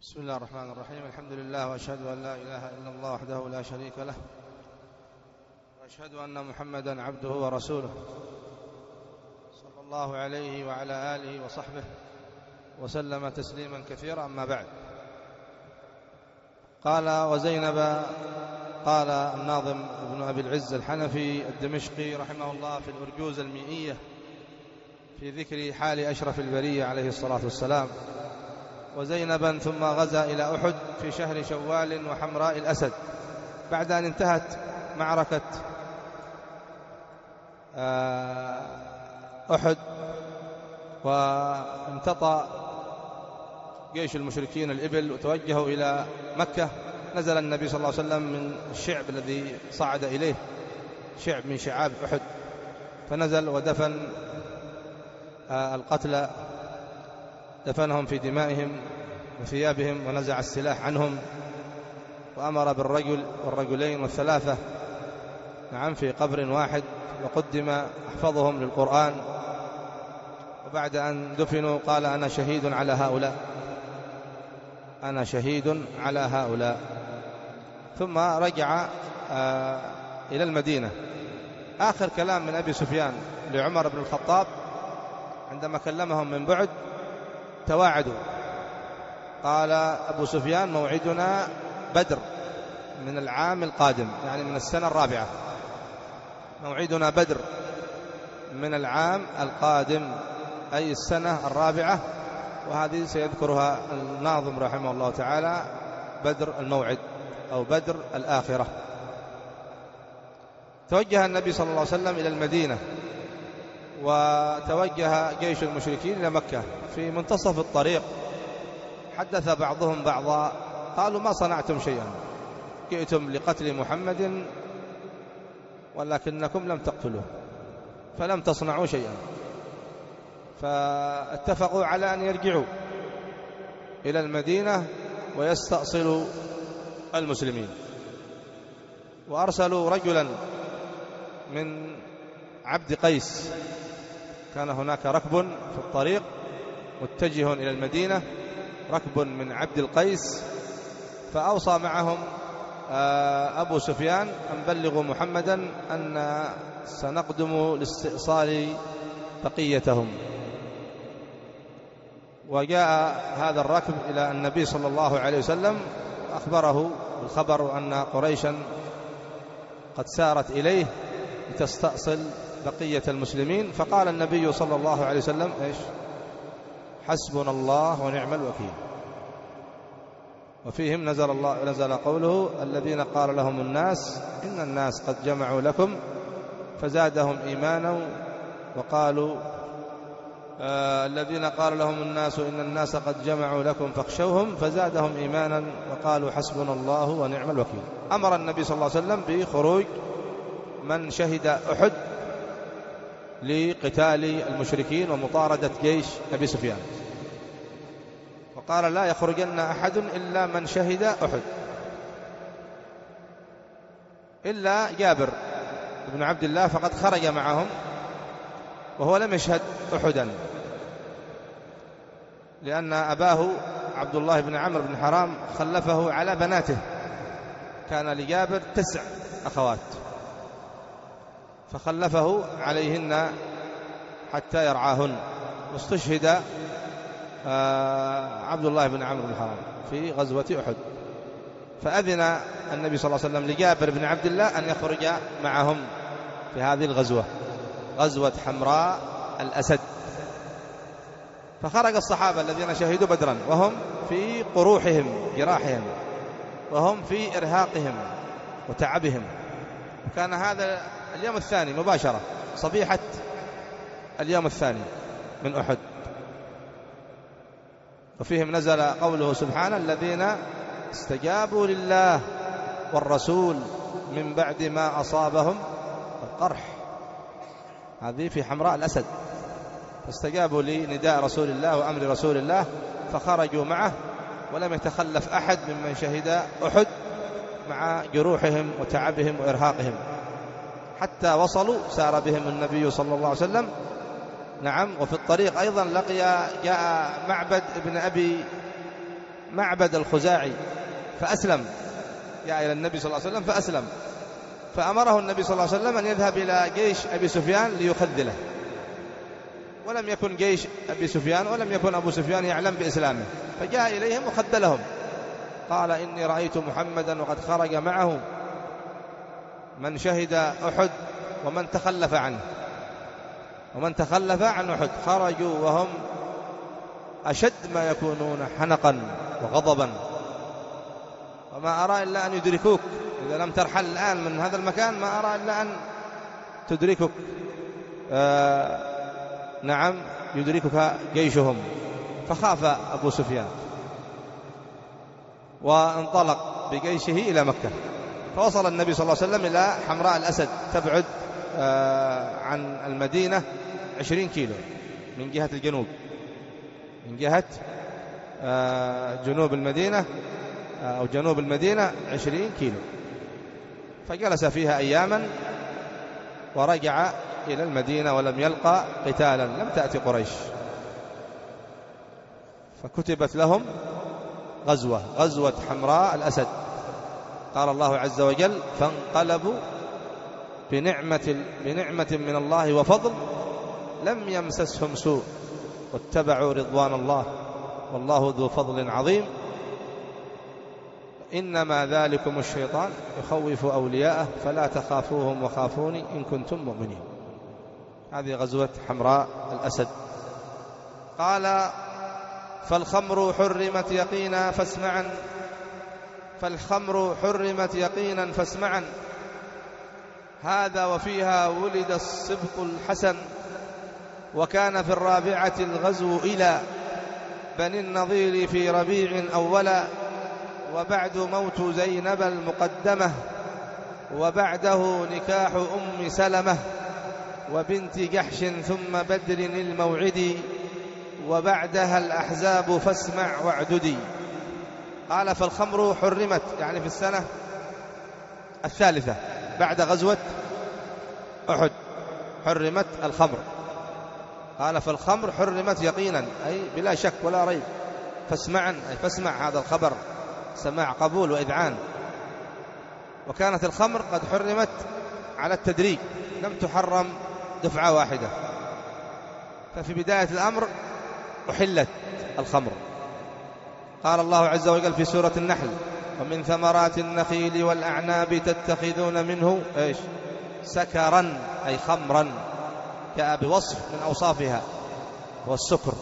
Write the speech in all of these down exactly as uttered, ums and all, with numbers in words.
بسم الله الرحمن الرحيم. الحمد لله، وأشهد أن لا إله إلا الله وحده لا شريك له، وأشهد أن محمدا عبده ورسوله صلى الله عليه وعلى آله وصحبه وسلم تسليما كثيرا. أما بعد، قال وزينب، قال الناظم ابن أبي العز الحنفي الدمشقي رحمه الله في الأرجوز المئية في ذكر حال أشرف البرية عليه الصلاة والسلام: وزينبا ثم غزا إلى أحد في شهر شوال وحمراء الأسد، بعد أن انتهت معركة أحد وامتطى جيش المشركين الإبل وتوجهوا إلى مكة. نزل النبي صلى الله عليه وسلم من الشعب الذي صعد إليه، شعب من شعاب أحد، فنزل ودفن القتلى، دفنهم في دمائهم وثيابهم، ونزع السلاح عنهم، وأمر بالرجل والرجلين والثلاثة نعم في قبر واحد، وقدم أحفظهم للقرآن. وبعد أن دفنوا قال: أنا شهيد على هؤلاء، أنا شهيد على هؤلاء. ثم رجع إلى المدينة. آخر كلام من أبي سفيان لعمر بن الخطاب عندما كلمهم من بعد، تواعدوا. قال أبو سفيان: موعدنا بدر من العام القادم، يعني من السنة الرابعة، موعدنا بدر من العام القادم، أي السنة الرابعة. وهذه سيذكرها الناظم رحمه الله تعالى: بدر الموعد أو بدر الآخرة. توجه النبي صلى الله عليه وسلم إلى المدينة، وتوجه جيش المشركين إلى مكة. في منتصف الطريق حدث بعضهم بعضا، قالوا: ما صنعتم شيئا، جئتم لقتل محمد ولكنكم لم تقتلوه، فلم تصنعوا شيئا. فاتفقوا على أن يرجعوا إلى المدينة ويستأصلوا المسلمين، وأرسلوا رجلا من عبد قيس. كان هناك ركب في الطريق متجه إلى المدينة، ركب من عبد القيس، فأوصى معهم أبو سفيان أن بلغوا محمدا أن سنقدم لاستئصال بقيتهم. وجاء هذا الركب إلى النبي صلى الله عليه وسلم، أخبره الخبر أن قريشا قد سارت إليه لتستأصل بقية المسلمين. فقال النبي صلى الله عليه وسلم: إيش؟ حسبنا الله ونعم الوكيل. وفيهم نزل الله نزل قوله: الذين قال لهم الناس إن الناس قد جمعوا لكم فزادهم إيمانا، وقالوا آه الذين قال لهم الناس إن الناس قد جمعوا لكم فاخشوهم فزادهم إيمانا، وقالوا حسبنا الله ونعم الوكيل. أمر النبي صلى الله عليه وسلم بخروج من شهد أحد لقتال المشركين ومطاردة جيش أبي سفيان، وقال: لا يخرجن أحد إلا من شهد أحد، إلا جابر بن عبد الله، فقد خرج معهم وهو لم يشهد أحدا، لأن أباه عبد الله بن عمرو بن حرام خلفه على بناته. كان لجابر تسع أخوات، فخلفه عليهن حتى يرعاهن. واستشهد عبد الله بن عمرو بن حرام في غزوة أحد، فأذن النبي صلى الله عليه وسلم لجابر بن عبد الله أن يخرج معهم في هذه الغزوة، غزوة حمراء الأسد. فخرج الصحابة الذين شهدوا بدرا وهم في قروحهم جراحهم، وهم في إرهاقهم وتعبهم. وكان هذا اليوم الثاني مباشرة، صبيحة اليوم الثاني من أحد. وفيهم نزل قوله سبحانه: الذين استجابوا لله والرسول من بعد ما أصابهم القرح. هذه في حمراء الأسد، فاستجابوا لنداء رسول الله وأمر رسول الله، فخرجوا معه، ولم يتخلف أحد ممن شهد أحد مع جروحهم وتعبهم وإرهاقهم، حتى وصلوا. سار بهم النبي صلى الله عليه وسلم نعم. وفي الطريق أيضا لقي جاء معبد ابن أبي معبد الخزاعي فأسلم، جاء إلى النبي صلى الله عليه وسلم فأسلم، فأمره النبي صلى الله عليه وسلم أن يذهب إلى جيش أبي سفيان ليخذله، ولم يكن جيش أبي سفيان ولم يكن أبو سفيان يعلم بإسلامه، فجاء إليهم وخذلهم، قال إني رأيت محمدا وقد خرج معه من شهد أحد ومن تخلف عنه، ومن تخلف عن أحد خرجوا وهم أشد ما يكونون حنقا وغضبا، وما أرى إلا أن يدركوك إذا لم ترحل الآن من هذا المكان، ما أرى إلا أن تدركك آه نعم يدركك جيشهم. فخاف أبو سفيان وانطلق بجيشه إلى مكة، فوصل النبي صلى الله عليه وسلم إلى حمراء الأسد، تبعد آه عن المدينة عشرين كيلو من جهة الجنوب، من جهة آه جنوب المدينة آه أو جنوب المدينة عشرين كيلو، فجلس فيها أياما ورجع إلى المدينة ولم يلقى قتالا، لم تأتي قريش، فكتبت لهم غزوة غزوة حمراء الأسد. قال الله عز وجل فانقلبوا بنعمة, بنعمة من الله وفضل لم يمسسهم سوء واتبعوا رضوان الله والله ذو فضل عظيم إنما ذلكم الشيطان يخوف أولياءه فلا تخافوهم وخافوني إن كنتم مؤمنين. هذه غزوة حمراء الأسد. قال فالخمر حرمت يقينا فاسمعا فالخمر حرمت يقينا فاسمعا هذا وفيها ولد الصبط الحسن وكان في الرابعة الغزو إلى بني النضير في ربيع أولا وبعد موت زينب المقدمة وبعده نكاح أم سلمة وبنت جحش ثم بدر الموعد وبعدها الأحزاب فاسمع واعددي. قال فالخمر حرمت يعني في السنة الثالثة بعد غزوة أحد حرمت الخمر. قال فالخمر حرمت يقينا أي بلا شك ولا ريب، فاسمعا أي فاسمع هذا الخبر سماع قبول وإذعان. وكانت الخمر قد حرمت على التدريج لم تحرم دفعة واحدة، ففي بداية الأمر أحلت الخمر. قال الله عز وجل في سورة النحل ومن ثمرات النخيل والأعناب تتخذون منه إيش سكرا أي خمرا جاء بوصف من أوصافها والسكر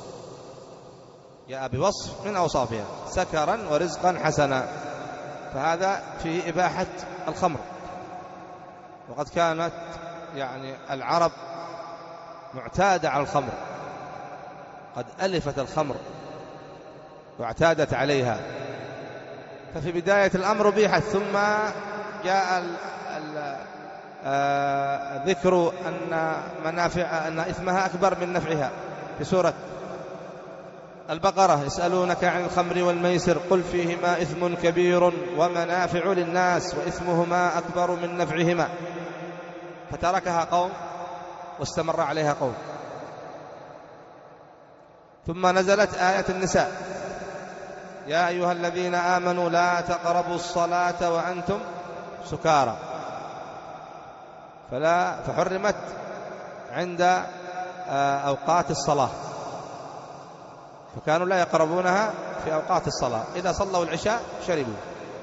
جاء بوصف من أوصافها سكرا ورزقا حسنا، فهذا فيه إباحة الخمر. وقد كانت يعني العرب معتادة على الخمر، قد ألفت الخمر واعتادت عليها، ففي بداية الأمر بيحت ثم جاء ال ال آه ذكر أن منافع أن إثمها أكبر من نفعها في سورة البقرة يسألونك عن الخمر والميسر قل فيهما إثم كبير ومنافع للناس وإثمهما أكبر من نفعهما، فتركها قوم واستمر عليها قوم. ثم نزلت آية النساء يا أيها الذين آمنوا لا تقربوا الصلاة وأنتم سكارى، فلا فحرمت عند أوقات الصلاة، فكانوا لا يقربونها في أوقات الصلاة، إذا صلوا العشاء شربوا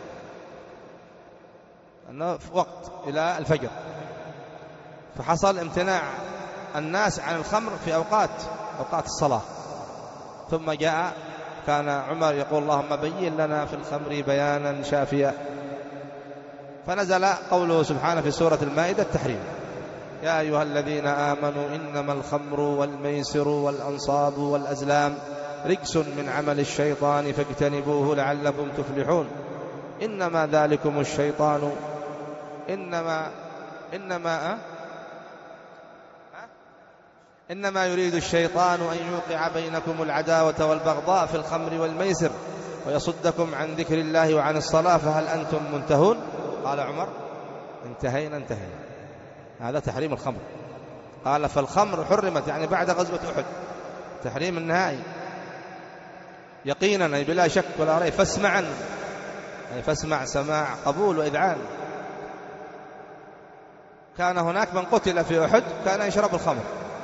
أنه في وقت إلى الفجر، فحصل امتناع الناس عن الخمر في أوقات أوقات الصلاة. ثم جاء كان عمر يقول اللهم بين لنا في الخمر بيانا شافيا، فنزل قوله سبحانه في سورة المائدة التحريم يا أيها الذين آمنوا إنما الخمر والميسر والأنصاب والأزلام رجس من عمل الشيطان فاجتنبوه لعلكم تفلحون إنما ذلكم الشيطان إنما إنما أه؟ إنما يريد الشيطان أن يوقع بينكم العداوة والبغضاء في الخمر والميسر ويصدكم عن ذكر الله وعن الصلاة فهل أنتم منتهون؟ قال عمر انتهينا انتهينا. هذا تحريم الخمر. قال فالخمر حرمت يعني بعد غزوة أحد تحريم النهائي يقينا أي بلا شك ولا ريب، فاسمعا أي فاسمع سماع قبول وإذعان. كان هناك من قتل في أحد كان يشرب الخمر،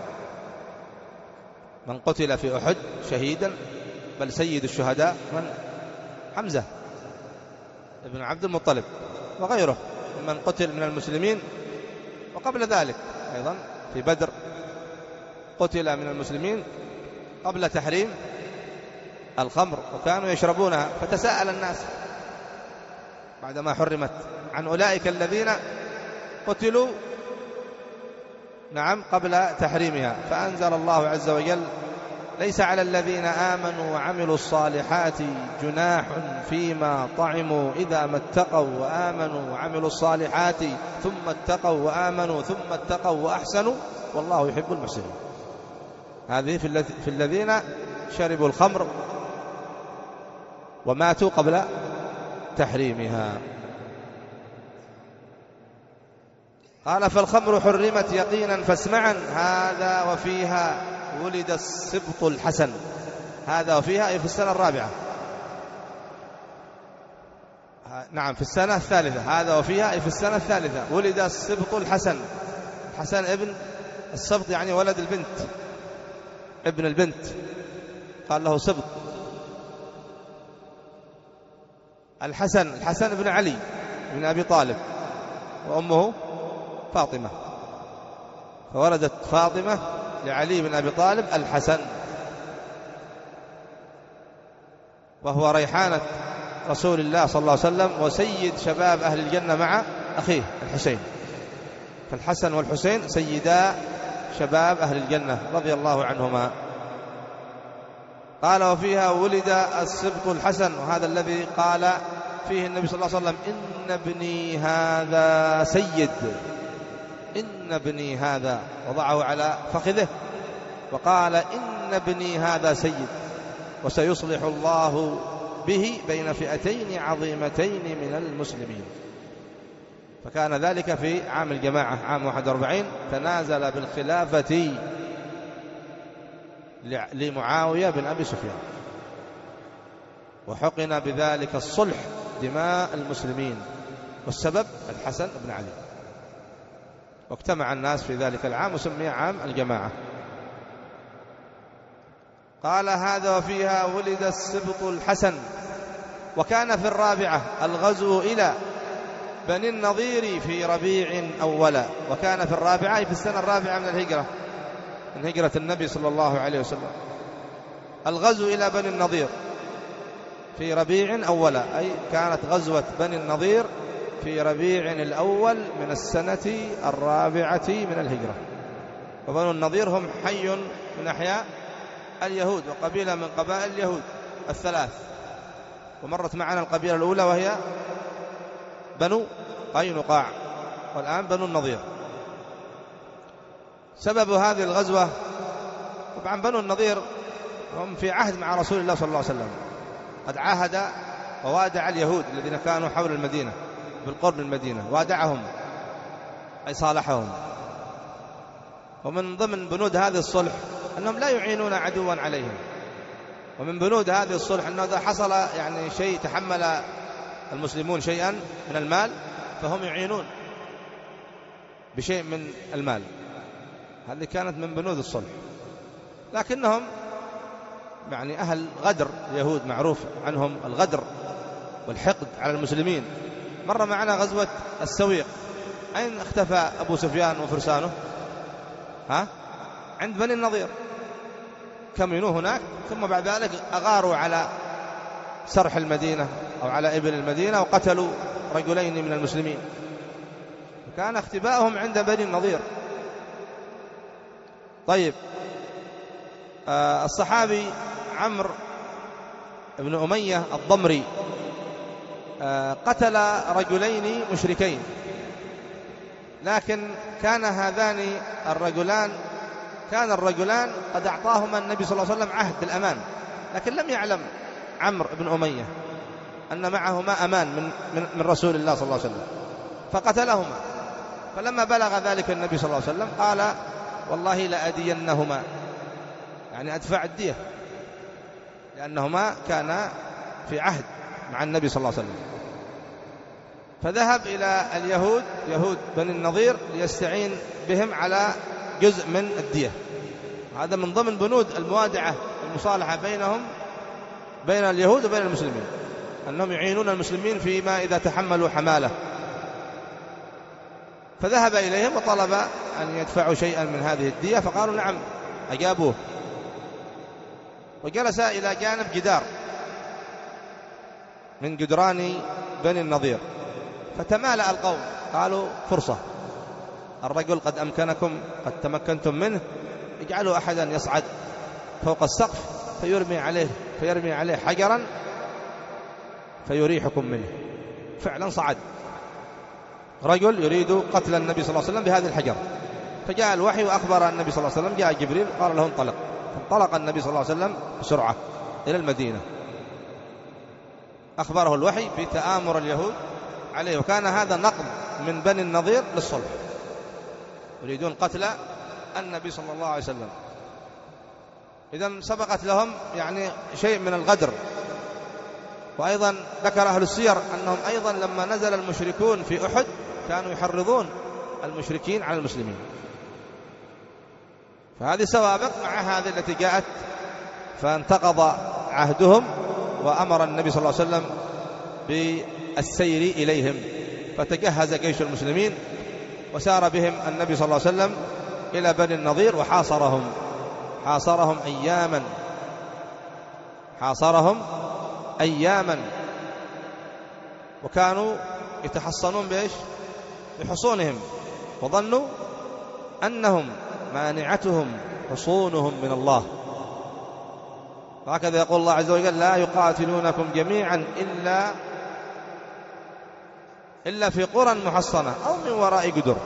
من قتل في أحد شهيدا، بل سيد الشهداء من حمزة ابن عبد المطلب وغيره من قتل من المسلمين. وقبل ذلك أيضا في بدر قتل من المسلمين قبل تحريم الخمر وكانوا يشربونها، فتساءل الناس بعدما حرمت عن أولئك الذين قتلوا نعم قبل تحريمها، فأنزل الله عز وجل: ليس على الذين آمنوا وعملوا الصالحات جناح فيما طعموا إذا ما اتقوا وآمنوا وعملوا الصالحات ثم اتقوا وآمنوا ثم اتقوا وأحسنوا والله يحب المحسنين. هذه في الذين شربوا الخمر وماتوا قبل تحريمها. قال: فالخمر حرمت يقينا فاسمعا هذا وفيها ولد السبط الحسن. هذا وفيها أي في السنة الرابعة، نعم في السنة الثالثة. هذا وفيها أي في السنة الثالثة ولد السبط الحسن. الحسن ابن السبط يعني ولد البنت، ابن البنت، قال له سبط. الحسن الحسن ابن علي بن أبي طالب وأمه فاطمة، فولدت فاطمة لعلي بن أبي طالب الحسن، وهو ريحانة رسول الله صلى الله عليه وسلم وسيد شباب أهل الجنة مع أخيه الحسين. فالحسن والحسين سيدا شباب أهل الجنة رضي الله عنهما. قال: وفيها ولد السبط الحسن، وهذا الذي قال فيه النبي صلى الله عليه وسلم: إن ابني هذا سيد، إن ابني هذا، وضعه على فخذه وقال: إن ابني هذا سيد، وسيصلح الله به بين فئتين عظيمتين من المسلمين. فكان ذلك في عام الجماعة، عام واحد وأربعين، تنازل بالخلافة لمعاوية بن أبي سفيان، وحقن بذلك الصلح دماء المسلمين، والسبب الحسن بن علي. واجتمع الناس في ذلك العام وسمي عام الجماعة. قال: هذا وفيها ولد السبط الحسن. وكان في الرابعة الغزو إلى بني النضير في ربيع أولا. وكان في الرابعة في السنة الرابعة من الهجرة، من هجرة النبي صلى الله عليه وسلم، الغزو إلى بني النضير في ربيع أولا، أي كانت غزوة بني النضير في ربيع الأول من السنة الرابعة من الهجرة. وبنو النضير هم حي من أحياء اليهود وقبيلة من قبائل اليهود الثلاث، ومرت معنا القبيلة الأولى وهي بنو قينقاع، والآن بنو النضير. سبب هذه الغزوة طبعا بنو النضير هم في عهد مع رسول الله صلى الله عليه وسلم، قد عاهد ووادع اليهود الذين كانوا حول المدينة بالقرب من المدينة، وادعهم أي صالحهم. ومن ضمن بنود هذه الصلح أنهم لا يعينون عدوا عليهم، ومن بنود هذه الصلح أنه إذا حصل يعني شيء تحمل المسلمون شيئا من المال فهم يعينون بشيء من المال. هذه كانت من بنود الصلح. لكنهم يعني أهل غدر، اليهود معروف عنهم الغدر والحقد على المسلمين. مر معنا غزوة السويق، أين اختفى أبو سفيان وفرسانه؟ ها؟ عند بني النضير، كمنوا هناك، ثم بعد ذلك أغاروا على سرح المدينة أو على إبل المدينة وقتلوا رجلين من المسلمين، وكان اختباؤهم عند بني النضير. طيب، آه الصحابي عمرو بن أمية الضمري آه قتل رجلين مشركين، لكن كان هذان الرجلان كان الرجلان قد أعطاهما النبي صلى الله عليه وسلم عهد بالأمان، لكن لم يعلم عمرو بن أمية أن معهما أمان من, من, من رسول الله صلى الله عليه وسلم، فقتلهما. فلما بلغ ذلك النبي صلى الله عليه وسلم قال: والله لأدينهما، يعني أدفع الدية. لأنهما كانا في عهد مع النبي صلى الله عليه وسلم. فذهب إلى اليهود يهود بني النضير ليستعين بهم على جزء من الدية. هذا من ضمن بنود الموادعة المصالحة بينهم بين اليهود وبين المسلمين، أنهم يعينون المسلمين فيما إذا تحملوا حمالة. فذهب إليهم وطلب أن يدفعوا شيئا من هذه الدية، فقالوا نعم، أجابوه. وجلس إلى جانب جدار من جدران بني النضير، فتمالأ القوم، قالوا فرصة، الرجل قد أمكنكم، قد تمكنتم منه، اجعلوا أحدا يصعد فوق السقف فيرمي عليه فيرمي عليه حجرا فيريحكم منه. فعلا صعد رجل يريد قتل النبي صلى الله عليه وسلم بهذه الحجر، فجاء الوحي وأخبر النبي صلى الله عليه وسلم، جاء جبريل قال له انطلق، فانطلق النبي صلى الله عليه وسلم بسرعة إلى المدينة. أخبره الوحي بتآمر اليهود عليه، وكان هذا نقض من بني النضير للصلح، يريدون قتل النبي صلى الله عليه وسلم. إذا سبقت لهم يعني شيء من الغدر. وأيضا ذكر أهل السير أنهم أيضا لما نزل المشركون في أحد كانوا يحرضون المشركين على المسلمين. فهذه سوابق مع هذه التي جاءت، فانتقض عهدهم وأمر النبي صلى الله عليه وسلم بالسير إليهم، فتجهز جيش المسلمين وسار بهم النبي صلى الله عليه وسلم إلى بني النضير وحاصرهم حاصرهم أياما حاصرهم أياما وكانوا يتحصنون بإيش؟ بحصونهم، وظنوا أنهم مانعتهم حصونهم من الله. وهكذا يقول الله عز وجل لا يقاتلونكم جميعا إلا إلا في قرى محصنة أو من وراء جدر.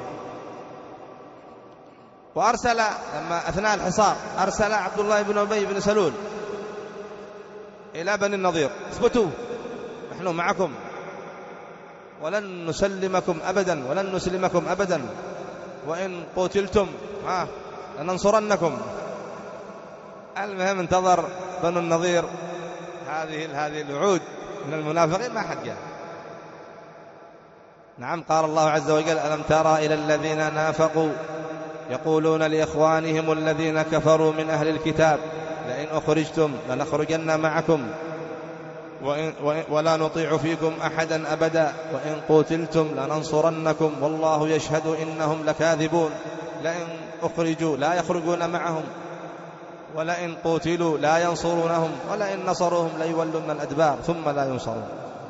وأرسل لما أثناء الحصار أرسل عبد الله بن أبي بن سلول إلى بني النضير، اثبتوا نحن معكم ولن نسلمكم أبدا ولن نسلمكم أبدا، وإن قتلتم ها لننصرنكم. المهم انتظر بنو النضير هذه هذه الوعود من المنافقين، ما حد جاء. نعم، قال الله عز وجل ألم ترى إلى الذين نافقوا يقولون لإخوانهم الذين كفروا من أهل الكتاب لئن أخرجتم لنخرجن معكم وإن ولا نطيع فيكم أحدا أبدا وإن قتلتم لننصرنكم والله يشهد إنهم لكاذبون. لئن أخرجوا لا يخرجون معهم ولئن قتلوا لا ينصرونهم ولئن نصروهم ليولون الأدبار ثم لا ينصرون.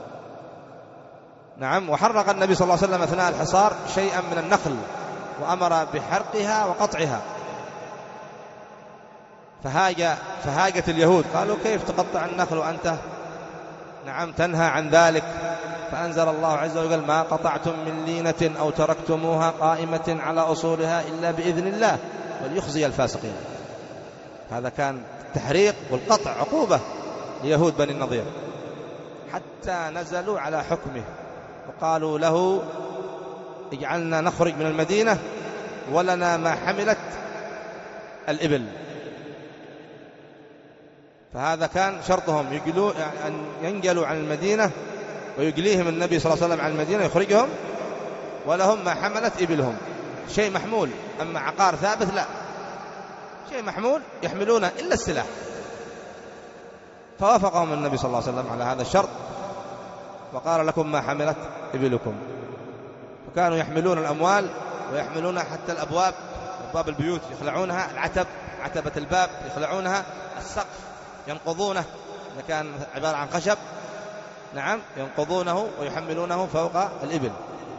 نعم، وحرق النبي صلى الله عليه وسلم أثناء الحصار شيئا من النخل وأمر بحرقها وقطعها، فهاج فهاجت اليهود، قالوا كيف تقطع النخل وأنت نعم تنهى عن ذلك؟ فأنزل الله عز وجل ما قطعتم من لينة أو تركتموها قائمة على أصولها إلا بإذن الله وليخزي الفاسقين. هذا كان التحريق والقطع عقوبة ليهود بني النضير، حتى نزلوا على حكمه وقالوا له اجعلنا نخرج من المدينة ولنا ما حملت الإبل. فهذا كان شرطهم، يجلوا أن ينجلوا عن المدينة ويجليهم النبي صلى الله عليه وسلم عن المدينة يخرجهم ولهم ما حملت إبلهم، شيء محمول. أما عقار ثابت لا، شيء محمول يحملونه إلا السلاح. فوافقهم النبي صلى الله عليه وسلم على هذا الشرط وقال لكم ما حملت إبلكم. فكانوا يحملون الأموال ويحملون حتى الأبواب، أبواب البيوت يخلعونها، العتب عتبة الباب يخلعونها، السقف ينقضونه إذا كان عبارة عن خشب نعم ينقضونه ويحملونه فوق الإبل.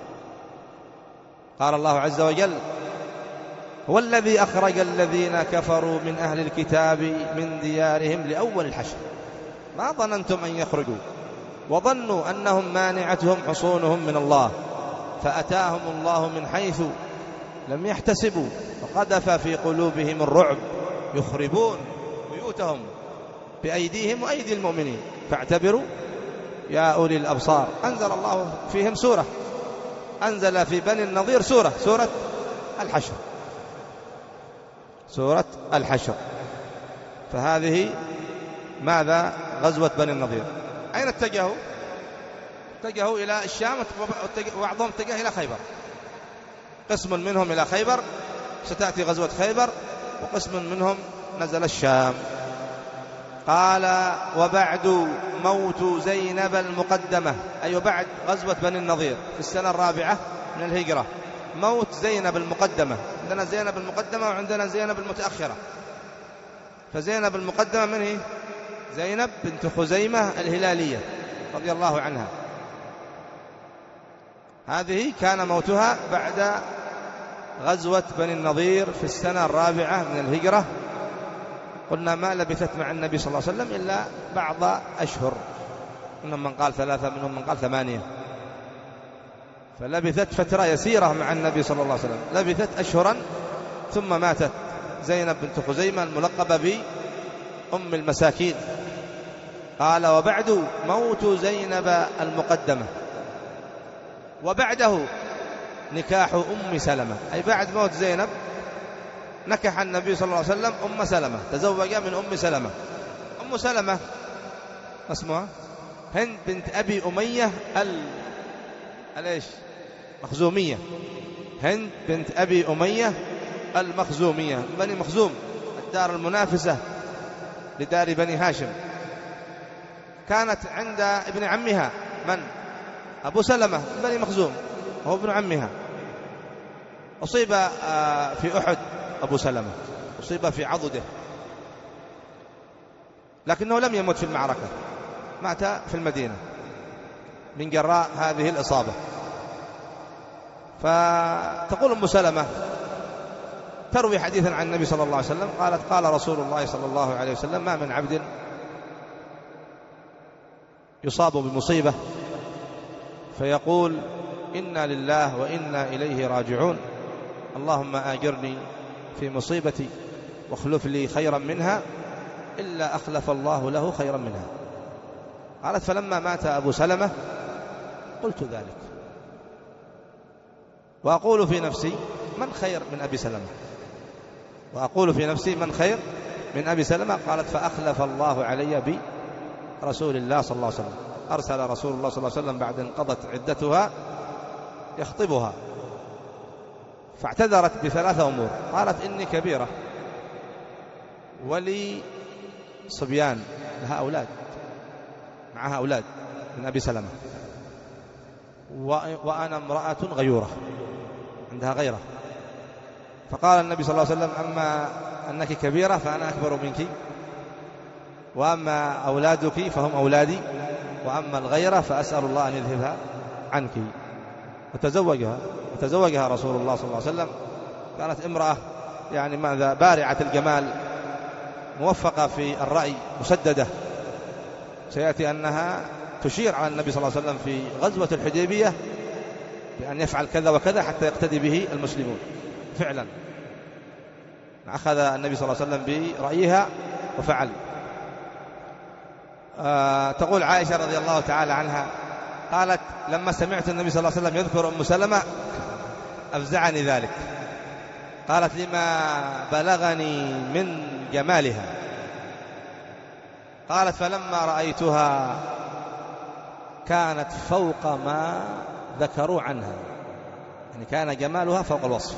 قال الله عز وجل هو الذي أخرج الذين كفروا من أهل الكتاب من ديارهم لأول الحشر ما ظننتم أن يخرجوا وظنوا أنهم مانعتهم حصونهم من الله فأتاهم الله من حيث لم يحتسبوا وقذف في قلوبهم الرعب يخربون بيوتهم بأيديهم وأيدي المؤمنين فاعتبروا يا أولي الأبصار. أنزل الله فيهم سورة، أنزل في بني النضير سورة سورة الحشر سورة الحشر. فهذه ماذا؟ غزوة بني النضير. أين اتجهوا؟ اتجهوا إلى الشام، وبعضهم اتجه إلى خيبر. قسم منهم إلى خيبر، ستأتي غزوة خيبر، وقسم منهم نزل الشام. قال: وبعد موت زينب المقدمة، أي بعد غزوة بني النضير في السنة الرابعة من الهجرة، موت زينب المقدمة. عندنا زينب المقدمة وعندنا زينب المتأخرة. فزينب المقدمة من هي؟ زينب بنت خزيمة الهلالية رضي الله عنها. هذه كان موتها بعد غزوة بني النضير في السنة الرابعة من الهجرة. قلنا ما لبثت مع النبي صلى الله عليه وسلم إلا بعض أشهر، منهم من قال ثلاثة، منهم من قال ثمانية. فلبثت فترة يسيرة مع النبي صلى الله عليه وسلم، لبثت أشهرا ثم ماتت زينب بنت خزيمة الملقبة بأم المساكين. قال: وبعد موت زينب المقدمة، وبعده نكاح أم سلمة، أي بعد موت زينب نكح النبي صلى الله عليه وسلم أم سلمة، تزوج من أم سلمة. أم سلمة اسمها هند بنت أبي أمية ال الإيش مخزومية. هند بنت أبي أمية المخزومية، بني مخزوم، الدار المنافسة لدار بني هاشم. كانت عند ابن عمها من؟ أبو سلمة بني مخزوم، وهو ابن عمها. أصيب في أحد أبو سلمة، أصيب في عضده، لكنه لم يمت في المعركة، مات في المدينة من جراء هذه الإصابة. فتقول أم سلمة تروي حديثا عن النبي صلى الله عليه وسلم، قالت: قال رسول الله صلى الله عليه وسلم: ما من عبد يصاب بمصيبة فيقول: إنا لله وإنا إليه راجعون، اللهم آجرني في مصيبتي واخلف لي خيرا منها، إلا أخلف الله له خيرا منها. قالت: فلما مات أبو سلمة قلت ذلك، وأقول في نفسي: من خير من أبي سلمة؟ وأقول في نفسي: من خير من أبي سلمة؟ قالت: فأخلف الله علي برسول الله صلى الله عليه وسلم. أرسل رسول الله صلى الله عليه وسلم بعد انقضت عدتها يخطبها، فاعتذرت بثلاثة أمور. قالت: إني كبيرة ولي صبيان، لها أولاد، معها أولاد من أبي سلمة، وأنا امرأة غيورة، عندها غيرة. فقال النبي صلى الله عليه وسلم: أما أنك كبيرة فأنا أكبر منك، وأما أولادك فهم أولادي، وأما الغيرة فأسأل الله أن يذهبها عنك. وتزوجها وتزوجها رسول الله صلى الله عليه وسلم. كانت امرأة يعني ماذا بارعة الجمال، موفقة في الرأي، مسددة. سيأتي أنها تشير على النبي صلى الله عليه وسلم في غزوة الحديبية بأن يفعل كذا وكذا حتى يقتدي به المسلمون. فعلا أخذ النبي صلى الله عليه وسلم برأيها وفعل. آه تقول عائشة رضي الله تعالى عنها قالت: لما سمعت النبي صلى الله عليه وسلم يذكر أم سلمة أفزعني ذلك. قالت: لما بلغني من جمالها. قالت: فلما رأيتها كانت فوق ما ذكروا عنها، يعني كان جمالها فوق الوصف،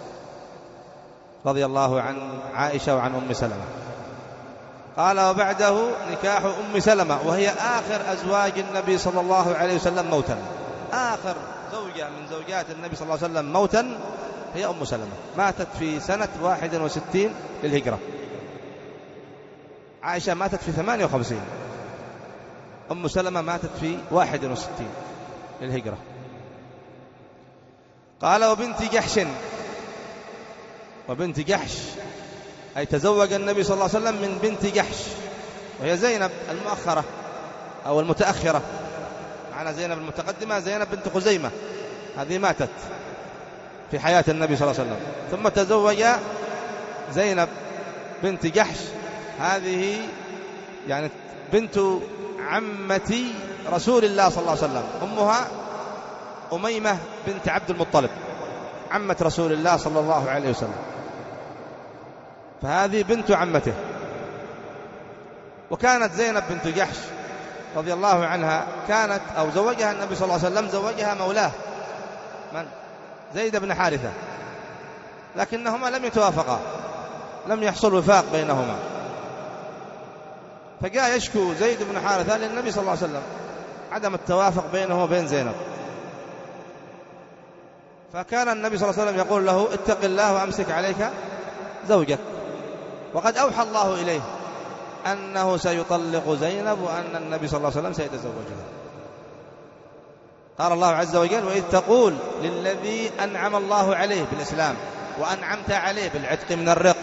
رضي الله عن عائشة وعن أم سلمة. قال: وبعده نكاح أم سلمة، وهي آخر أزواج النبي صلى الله عليه وسلم موتا، آخر زوجة من زوجات النبي صلى الله عليه وسلم موتا هي أم سلمة، ماتت في سنة واحد وستين للهجرة. عائشة ماتت في ثمانية وخمسين، أم سلمة ماتت في واحد وستين للهجرة. قال: وبنت جحش، وبنت جحش أي تزوج النبي صلى الله عليه وسلم من بنت جحش، وهي زينب المؤخرة أو المتأخرة. معنا زينب المتقدمة، زينب بنت خزيمة، هذه ماتت في حياة النبي صلى الله عليه وسلم. ثم تزوج زينب بنت جحش، هذه يعني بنت عمة رسول الله صلى الله عليه وسلم، أمها أميمة بنت عبد المطلب، عمة رسول الله صلى الله عليه وسلم، فهذه بنت عمته. وكانت زينب بنت جحش رضي الله عنها كانت أو زوجها النبي صلى الله عليه وسلم زوجها مولاه من؟ زيد بن حارثة، لكنهما لم يتوافقا، لم يحصل وفاق بينهما، فجاء يشكو زيد بن حارثة للنبي صلى الله عليه وسلم عدم التوافق بينه وبين زينب، فكان النبي صلى الله عليه وسلم يقول له اتق الله وأمسك عليك زوجك، وقد أوحى الله إليه أنه سيطلق زينب وأن النبي صلى الله عليه وسلم سيتزوجها. قال الله عز وجل وإذ تقول للذي أنعم الله عليه بالإسلام وأنعمت عليه بالعتق من الرق،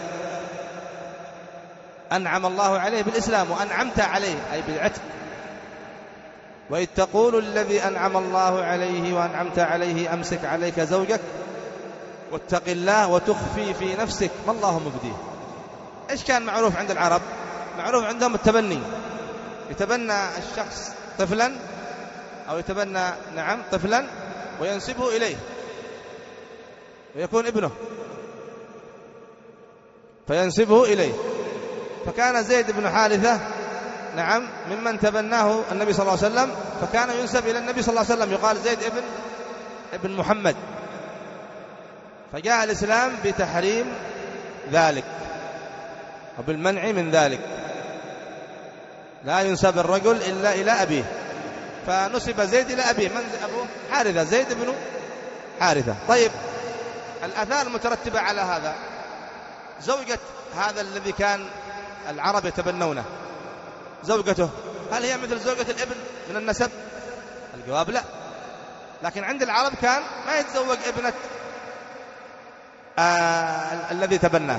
أنعم الله عليه بالإسلام وأنعمت عليه أي بالعتق. وإذ تقول للذي أنعم الله عليه وأنعمت عليه أمسك عليك زوجك واتق الله وتخفي في نفسك ما الله مبديه. إيش كان معروف عند العرب؟ معروف عندهم التبني، يتبنى الشخص طفلا أو يتبنى نعم طفلا وينسبه إليه ويكون ابنه فينسبه إليه، فكان زيد بن حارثة نعم ممن تبناه النبي صلى الله عليه وسلم، فكان ينسب إلى النبي صلى الله عليه وسلم، يقال زيد ابن ابن محمد. فجاء الإسلام بتحريم ذلك وبالمنع من ذلك، لا ينسب الرجل إلا إلى أبيه، فنسب زيد إلى أبيه. من أبوه؟ حارثة، زيد بن حارثة. طيب الآثار المترتبة على هذا، زوجة هذا الذي كان العرب يتبنونه زوجته هل هي مثل زوجة الابن من النسب؟ الجواب لا، لكن عند العرب كان ما يتزوج ابنة آه الذي تبناه،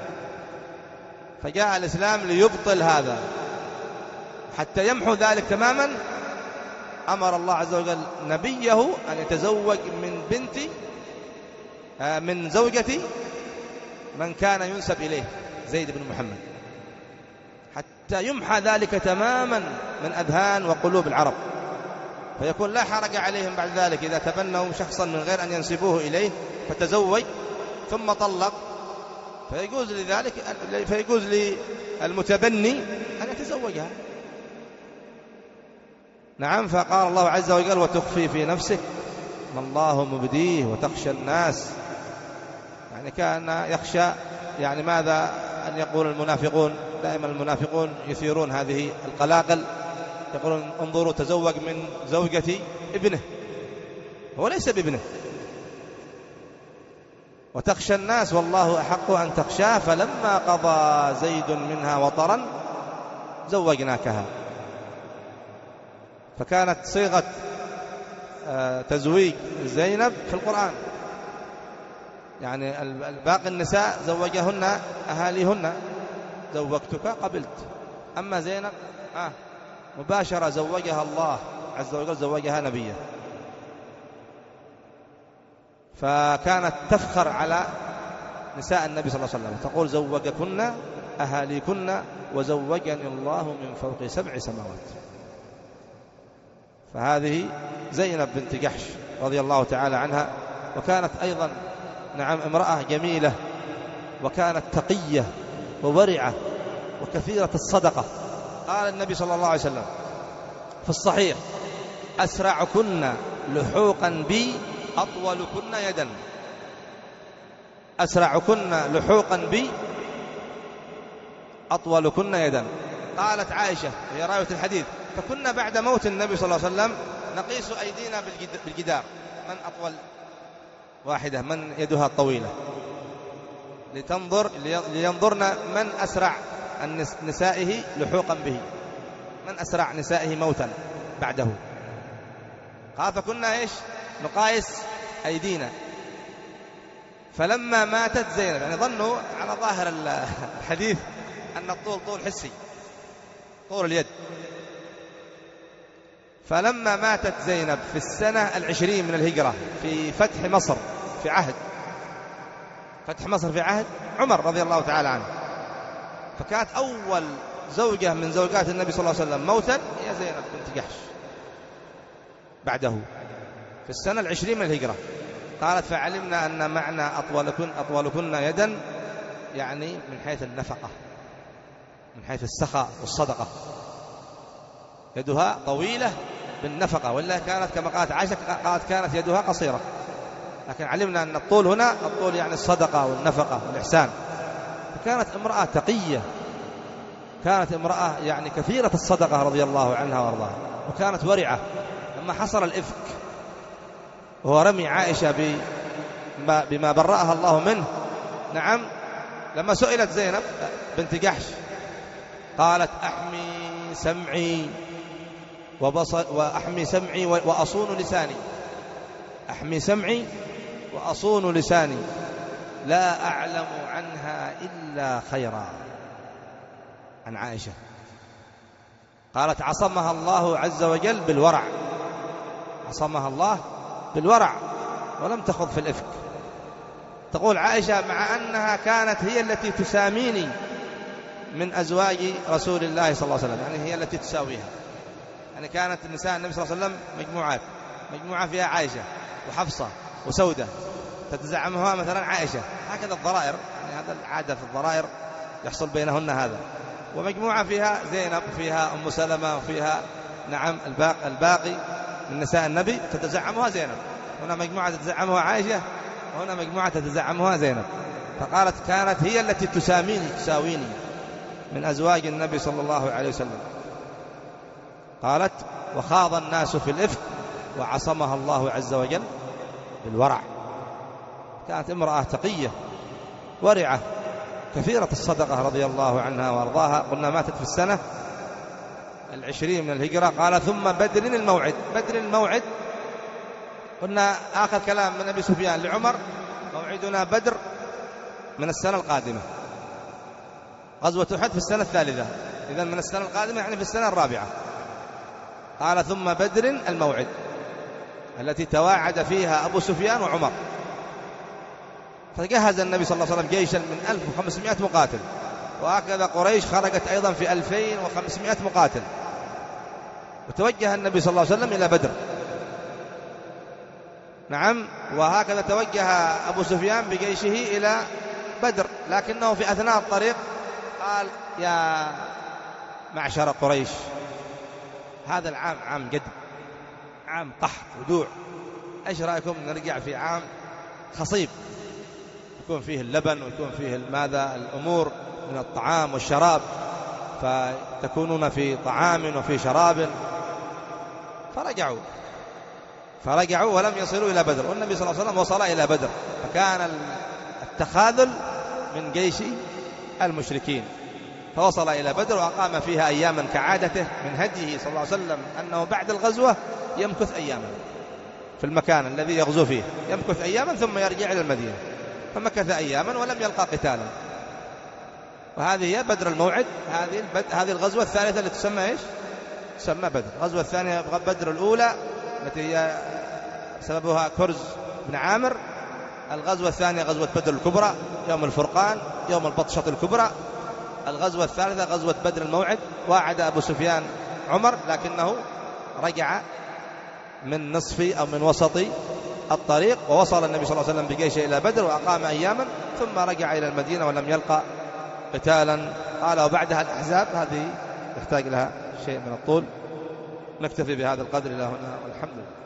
فجاء الإسلام ليبطل هذا حتى يمحو ذلك تماما. أمر الله عز وجل نبيه أن يتزوج من بنت آه من زوجة من كان ينسب إليه زيد بن محمد، حتى يمحى ذلك تماما من أذهان وقلوب العرب، فيكون لا حرج عليهم بعد ذلك إذا تبنوا شخصا من غير أن ينسبوه إليه فتزوج ثم طلق، فيجوز لذلك فيجوز للمتبني أن يتزوجها. نعم، فقال الله عز وجل وتخفي في نفسك ما الله مبديه وتخشى الناس، يعني كان يخشى يعني ماذا أن يقول المنافقون، دائما المنافقون يثيرون هذه القلاقل، يقولون انظروا تزوج من زوجة ابنه، هو ليس بابنه. وتخشى الناس والله أحق أن تخشاه فلما قضى زيد منها وطرا زوجناكها. فكانت صيغة تزويج زينب في القرآن، يعني باقي النساء زوجهن أهاليهن، زوجتك قبلت، أما زينب آه مباشرة زوجها الله عز وجل، زوجها نبيه. فكانت تفخر على نساء النبي صلى الله عليه وسلم، تقول زوجكن أهاليكن وزوجني الله من فوق سبع سماوات. فهذه زينب بنت جحش رضي الله تعالى عنها، وكانت أيضا نعم امرأة جميلة، وكانت تقية وورعة وكثيرة الصدقة. قال النبي صلى الله عليه وسلم في الصحيح أسرعكن لحوقا بي أطولكن يدا، أسرعكن لحوقا بي أطولكن يدا. قالت عائشة هي راوية الحديث فكنا بعد موت النبي صلى الله عليه وسلم نقيس أيدينا بالجدار، من أطول واحدة، من يدها الطويلة، لتنظر لينظرنا من أسرع نسائه لحوقا به، من أسرع نسائه موتا بعده. قال فكنا إيش نقايس أيدينا. فلما ماتت زينب، يعني ظنوا على ظاهر الحديث أن الطول طول حسي، طول اليد. فلما ماتت زينب في السنة العشرين من الهجرة في فتح مصر، في عهد فتح مصر في عهد عمر رضي الله تعالى عنه، فكانت أول زوجة من زوجات النبي صلى الله عليه وسلم موتا هي زينب بنت جحش بعده في السنة العشرين من الهجرة. قالت فعلمنا أن معنى أطولكن, أطولكن يدا يعني من حيث النفقة، من حيث السخاء والصدقة، يدها طويلة بالنفقة، ولا كانت كما قالت عائشة قالت كانت يدها قصيرة، لكن علمنا أن الطول هنا الطول يعني الصدقة والنفقة والإحسان. فكانت امرأة تقية، كانت امرأة يعني كثيرة الصدقة رضي الله عنها وارضاها، وكانت ورعة. لما حصل الإفك وهو رمي عائشة بما, بما برأها الله منه، نعم، لما سئلت زينب بنت جحش قالت أحمي سمعي وبصر وأحمي سمعي وأصون لساني، أحمي سمعي وأصون لساني، لا أعلم عنها إلا خيرا. عن عائشة قالت عصمها الله عز وجل بالورع، عصمها الله بالورع ولم تخض في الإفك. تقول عائشة مع أنها كانت هي التي تساميني من أزواج رسول الله صلى الله عليه وسلم، يعني هي التي تساويها، يعني كانت النساء النبي صلى الله عليه وسلم مجموعات، مجموعة فيها عائشة وحفصة وسودة، تتزعمها مثلا عائشة، هكذا الضرائر، يعني هذا العادة في الضرائر يحصل بينهن هذا. ومجموعة فيها زينب وفيها أم سلمة وفيها نعم الباقي, الباقي من نساء النبي تتزعمها زينب، هنا مجموعة تتزعمها عائشة وهنا مجموعة تتزعمها زينب. فقالت كانت هي التي تساميني تساويني من أزواج النبي صلى الله عليه وسلم. قالت وخاض الناس في الإفك وعصمها الله عز وجل بالورع. كانت امرأة تقية ورعة كثيرة الصدقة رضي الله عنها وارضاها. قلنا ماتت في السنة العشرين من الهجرة. قال ثم بدر الموعد. بدر الموعد قلنا آخر كلام من أبي سفيان لعمر موعدنا بدر من السنة القادمة، غزوة أحد في السنة الثالثة، إذن من السنة القادمة يعني في السنة الرابعة. قال ثم بدر الموعد التي تواعد فيها أبو سفيان وعمر. فجهز النبي صلى الله عليه وسلم جيشا من ألف وخمسمائة مقاتل، وهكذا قريش خرجت أيضا في ألفين وخمسمائة مقاتل، وتوجه النبي صلى الله عليه وسلم إلى بدر. نعم، وهكذا توجه أبو سفيان بجيشه إلى بدر، لكنه في أثناء الطريق قال يا معشر قريش هذا العام عام جد، عام قحط ودوع، ايش رأيكم نرجع في عام خصيب يكون فيه اللبن ويكون فيه ماذا الأمور من الطعام والشراب، فتكونون في طعام وفي شراب. فرجعوا فرجعوا ولم يصلوا إلى بدر، والنبي صلى الله عليه وسلم وصل إلى بدر، فكان التخاذل من جيش المشركين. فوصل إلى بدر وأقام فيها أياما كعادته من هديه صلى الله عليه وسلم، أنه بعد الغزوة يمكث أياما في المكان الذي يغزو فيه، يمكث أياما ثم يرجع إلى المدينة. فمكث أياما ولم يلقى قتالا. وهذه هي بدر الموعد. هذه البد... هذه الغزوة الثالثة التي تسمى إيش؟ تسمى بدر. الغزوة الثانية بدر الأولى التي هي سببها كرز بن عامر. الغزوة الثانية غزوة بدر الكبرى يوم الفرقان، يوم البطشة الكبرى. الغزوة الثالثة غزوة بدر الموعد. واعد أبو سفيان عمر لكنه رجع من نصف أو من وسط الطريق، ووصل النبي صلى الله عليه وسلم بجيشه إلى بدر وأقام أياما ثم رجع إلى المدينة ولم يلقى قتالا. قال وبعدها الأحزاب. هذه يحتاج لها شيء من الطول. نكتفي بهذا القدر إلى هنا والحمد لله.